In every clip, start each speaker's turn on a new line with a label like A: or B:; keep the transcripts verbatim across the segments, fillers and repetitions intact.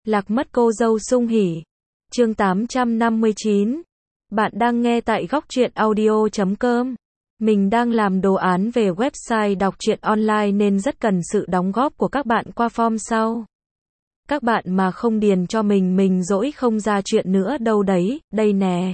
A: Lạc mất cô dâu sung hỉ. Chương tám trăm năm mươi chín. Bạn đang nghe tại góc truyện audio chấm com. Mình đang làm đồ án về website đọc truyện online nên rất cần sự đóng góp của các bạn qua form sau. Các bạn mà không điền cho mình mình dỗi không ra chuyện nữa đâu đấy, đây nè.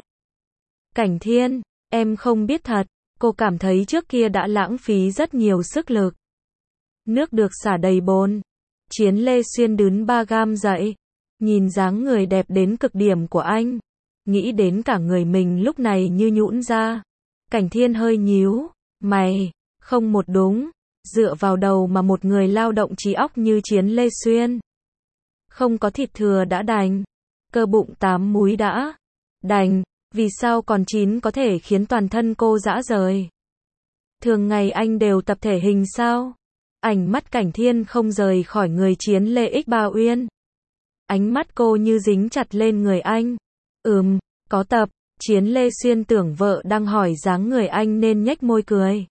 A: Cảnh Thiên, em không biết thật, cô cảm thấy trước kia đã lãng phí rất nhiều sức lực. Nước được xả đầy bồn. Chiến Lê Xuyên đướn ba gam dậy, nhìn dáng người đẹp đến cực điểm của anh, nghĩ đến cả người mình lúc này như nhũn ra. Cảnh Thiên hơi nhíu mày, không một đúng, dựa vào đầu mà một người lao động trí óc như Chiến Lê Xuyên. Không có thịt thừa đã đành, cơ bụng tám múi đã đành, vì sao còn chín có thể khiến toàn thân cô rã rời. Thường ngày anh đều tập thể hình sao? Ánh mắt Cảnh Thiên không rời khỏi người Chiến Lê X Ba Uyên. Ánh mắt cô như dính chặt lên người anh. Ừm, có tập. Chiến Lê Xuyên tưởng vợ đang hỏi dáng người anh nên nhếch môi cười.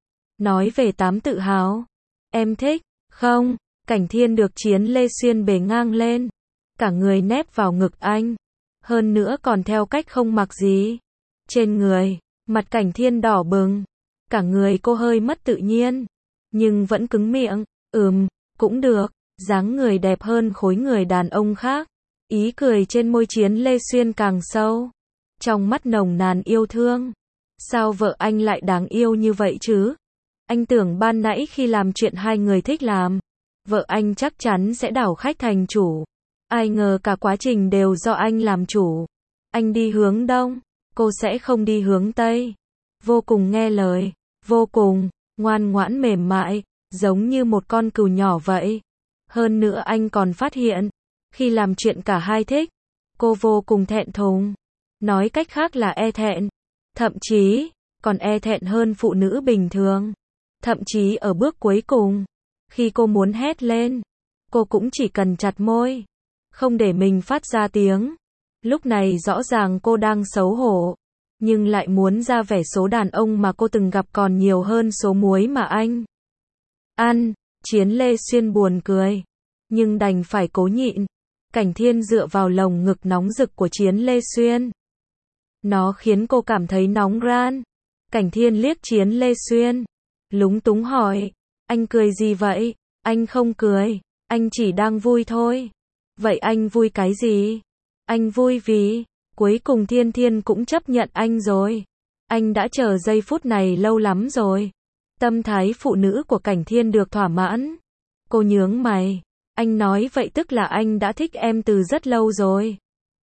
A: Nói về tám tự hào. Em thích, không? Cảnh Thiên được Chiến Lê Xuyên bế ngang lên. Cả người nép vào ngực anh. Hơn nữa còn theo cách không mặc gì. Trên người, mặt Cảnh Thiên đỏ bừng. Cả người cô hơi mất tự nhiên. Nhưng vẫn cứng miệng. Ừm, cũng được. Dáng người đẹp hơn khối người đàn ông khác. Ý cười trên môi Chiến Lê Xuyên càng sâu. Trong mắt nồng nàn yêu thương. Sao vợ anh lại đáng yêu như vậy chứ? Anh tưởng ban nãy khi làm chuyện hai người thích làm, vợ anh chắc chắn sẽ đảo khách thành chủ. Ai ngờ cả quá trình đều do anh làm chủ. Anh đi hướng đông, cô sẽ không đi hướng tây. Vô cùng nghe lời, vô cùng ngoan ngoãn mềm mại, giống như một con cừu nhỏ vậy. Hơn nữa anh còn phát hiện, khi làm chuyện cả hai thích, cô vô cùng thẹn thùng. Nói cách khác là e thẹn. Thậm chí, còn e thẹn hơn phụ nữ bình thường. Thậm chí ở bước cuối cùng, khi cô muốn hét lên, cô cũng chỉ cần chặt môi, không để mình phát ra tiếng. Lúc này rõ ràng cô đang xấu hổ, nhưng lại muốn ra vẻ số đàn ông mà cô từng gặp còn nhiều hơn số muối mà anh ăn. Chiến Lê Xuyên buồn cười, nhưng đành phải cố nhịn. Cảnh Thiên dựa vào lồng ngực nóng rực của Chiến Lê Xuyên. Nó khiến cô cảm thấy nóng ran. Cảnh Thiên liếc Chiến Lê Xuyên, lúng túng hỏi, anh cười gì vậy? Anh không cười, anh chỉ đang vui thôi. Vậy anh vui cái gì? Anh vui vì, cuối cùng Thiên Thiên cũng chấp nhận anh rồi. Anh đã chờ giây phút này lâu lắm rồi. Tâm thái phụ nữ của Cảnh Thiên được thỏa mãn. Cô nhướng mày, anh nói vậy tức là anh đã thích em từ rất lâu rồi.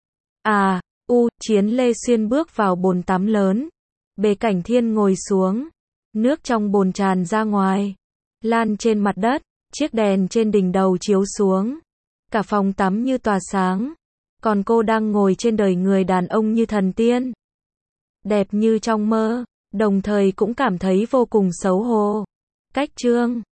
A: À, u, Chiến Lê Xuyên bước vào bồn tắm lớn. Bề Cảnh Thiên ngồi xuống. Nước trong bồn tràn ra ngoài, lan trên mặt đất, chiếc đèn trên đỉnh đầu chiếu xuống. Cả phòng tắm như tỏa sáng. Còn cô đang ngồi trên đời người đàn ông như thần tiên. Đẹp như trong mơ, đồng thời cũng cảm thấy vô cùng xấu hổ. Cách chương